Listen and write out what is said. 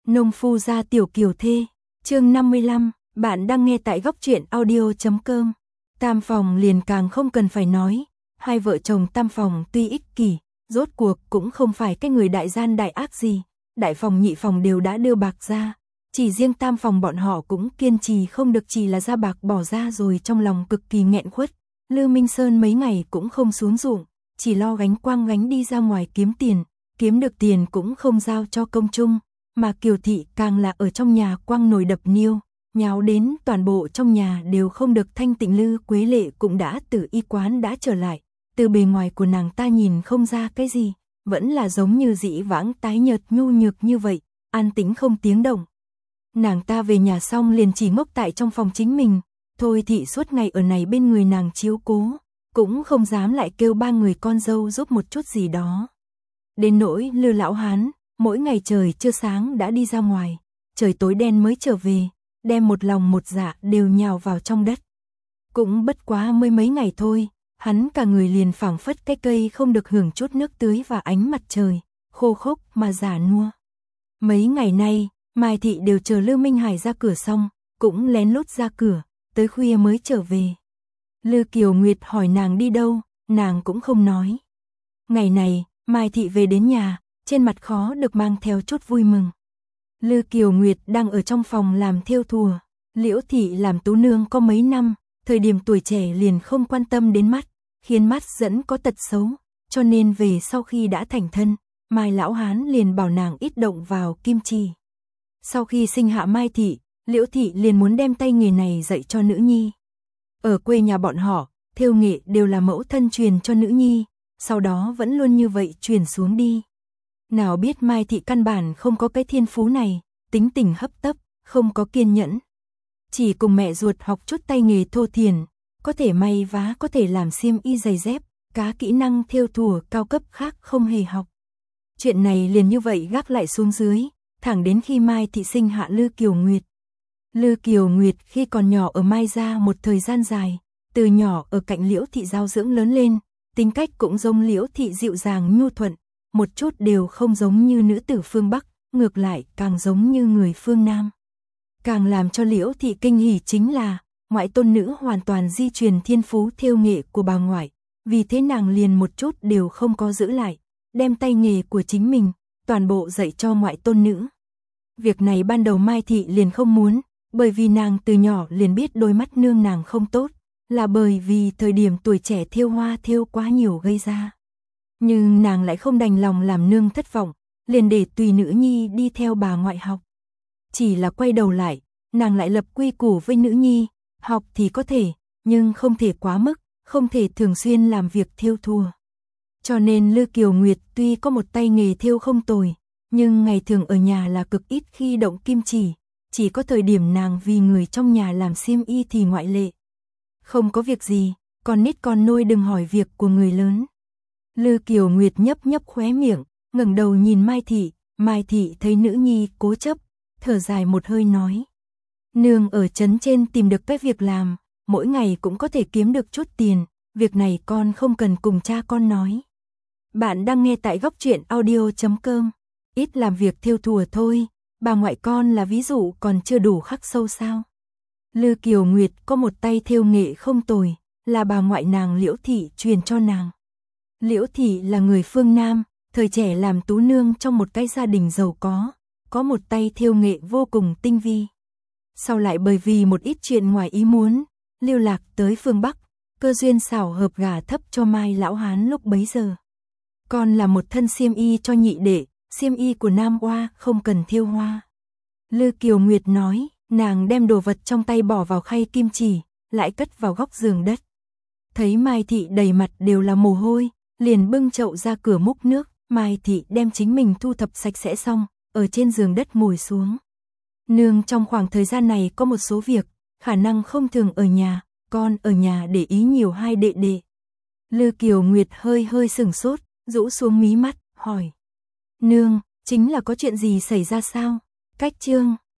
Nông phu gia tiểu kiều thê, chương 55, bạn đang nghe tại góc truyện audio.com. Tam Phòng liền càng không cần phải nói, hai vợ chồng Tam Phòng tuy ích kỷ, rốt cuộc cũng không phải cái người đại gian đại ác gì, Đại Phòng Nhị Phòng đều đã đưa bạc ra, chỉ riêng Tam Phòng bọn họ cũng kiên trì không được, chỉ là ra bạc bỏ ra rồi trong lòng cực kỳ nghẹn khuất. Lư Minh Sơn mấy ngày cũng không xuống ruộng, chỉ lo gánh đi ra ngoài kiếm tiền, kiếm được tiền cũng không giao cho công chung, mà Kiều thị càng là ở trong nhà quăng nồi đập niêu, nháo đến toàn bộ trong nhà đều không được thanh tịnh. Lư Quế Lệ cũng đã từ y quán đã trở lại, từ bề ngoài của nàng ta nhìn không ra cái gì, vẫn là giống như dĩ vãng tái nhợt nhu nhược như vậy, an tĩnh không tiếng động. Nàng ta về nhà xong liền chỉ ngốc tại trong phòng chính mình, Thôi thị suốt ngày ở này bên người nàng chiếu cố, cũng không dám lại kêu ba người con dâu giúp một chút gì đó. Đến nỗi Lư lão hán, mỗi ngày trời chưa sáng đã đi ra ngoài, trời tối đen mới trở về, đem một lòng một dạ đều nhào vào trong đất. Cũng bất quá mới mấy ngày thôi, hắn cả người liền phảng phất cái cây không được hưởng chút nước tưới và ánh mặt trời, khô khốc mà già nua. Mấy ngày nay, Mai thị đều chờ Lư Minh Hải ra cửa xong, cũng lén lút ra cửa, tới khuya mới trở về. Lư Kiều Nguyệt hỏi nàng đi đâu, nàng cũng không nói. Ngày này, Mai thị về đến nhà, trên mặt khó được mang theo chút vui mừng. Lư Kiều Nguyệt đang ở trong phòng làm thêu thùa, Liễu thị làm tú nương có mấy năm, thời điểm tuổi trẻ liền không quan tâm đến mắt, khiến mắt dẫn có tật xấu, cho nên về sau khi đã thành thân, Mai lão hán liền bảo nàng ít động vào kim chi. Sau khi sinh hạ Mai thị, Liễu thị liền muốn đem tay nghề này dạy cho nữ nhi. Ở quê nhà bọn họ, thêu nghệ đều là mẫu thân truyền cho nữ nhi, sau đó vẫn luôn như vậy truyền xuống đi. Nào biết Mai thị căn bản không có cái thiên phú này, tính tình hấp tấp, không có kiên nhẫn. Chỉ cùng mẹ ruột học chút tay nghề thô thiển, có thể may vá, có thể làm xiêm y giày dép, cá kỹ năng thêu thùa cao cấp khác không hề học. Chuyện này liền như vậy gác lại xuống dưới, thẳng đến khi Mai thị sinh hạ Lư Kiều Nguyệt. Lư Kiều Nguyệt khi còn nhỏ ở Mai gia một thời gian dài, từ nhỏ ở cạnh Liễu thị giáo dưỡng lớn lên, tính cách cũng giống Liễu thị dịu dàng nhu thuận, một chút đều không giống như nữ tử phương Bắc, ngược lại càng giống như người phương Nam. Càng làm cho Liễu thị kinh hỉ chính là, ngoại tôn nữ hoàn toàn di truyền thiên phú thêu nghệ của bà ngoại, vì thế nàng liền một chút đều không có giữ lại, đem tay nghề của chính mình, toàn bộ dạy cho ngoại tôn nữ. Việc này ban đầu Mai thị liền không muốn, bởi vì nàng từ nhỏ liền biết đôi mắt nương nàng không tốt, là bởi vì thời điểm tuổi trẻ thêu hoa thêu quá nhiều gây ra. Nhưng nàng lại không đành lòng làm nương thất vọng, liền để tùy nữ nhi đi theo bà ngoại học. Chỉ là quay đầu lại, nàng lại lập quy củ với nữ nhi, học thì có thể, nhưng không thể quá mức, không thể thường xuyên làm việc thêu thùa. Cho nên Lư Kiều Nguyệt tuy có một tay nghề thêu không tồi, nhưng ngày thường ở nhà là cực ít khi động kim chỉ có thời điểm nàng vì người trong nhà làm xiêm y thì ngoại lệ. Không có việc gì, con nít con nôi đừng hỏi việc của người lớn. Lư Kiều Nguyệt nhấp nhấp khóe miệng, ngẩng đầu nhìn Mai thị thấy nữ nhi cố chấp, thở dài một hơi nói: "Nương ở trấn trên tìm được cái việc làm, mỗi ngày cũng có thể kiếm được chút tiền, việc này con không cần cùng cha con nói." Bạn đang nghe tại góc truyện audio.com. Ít làm việc thêu thùa thôi, bà ngoại con là ví dụ còn chưa đủ khắc sâu sao? Lư Kiều Nguyệt có một tay thêu nghệ không tồi, là bà ngoại nàng Liễu thị truyền cho nàng. Liễu thị là người phương Nam, thời trẻ làm tú nương trong một cái gia đình giàu có một tay thêu nghệ vô cùng tinh vi. Sau lại bởi vì một ít chuyện ngoài ý muốn, lưu lạc tới phương Bắc, cơ duyên xảo hợp gả thấp cho Mai lão hán lúc bấy giờ. Còn là một thân xiêm y cho nhị đệ, xiêm y của Nam Oa không cần thêu hoa. Lư Kiều Nguyệt nói, nàng đem đồ vật trong tay bỏ vào khay kim chỉ, lại cất vào góc giường đất. Thấy Mai thị đầy mặt đều là mồ hôi, liền bưng chậu ra cửa múc nước, Mai thị đem chính mình thu thập sạch sẽ xong, ở trên giường đất ngồi xuống. Nương trong khoảng thời gian này có một số việc, khả năng không thường ở nhà, con ở nhà để ý nhiều hai đệ đệ. Lư Kiều Nguyệt hơi sửng sốt, rũ xuống mí mắt, hỏi: "Nương, chính là có chuyện gì xảy ra sao?" Cách chương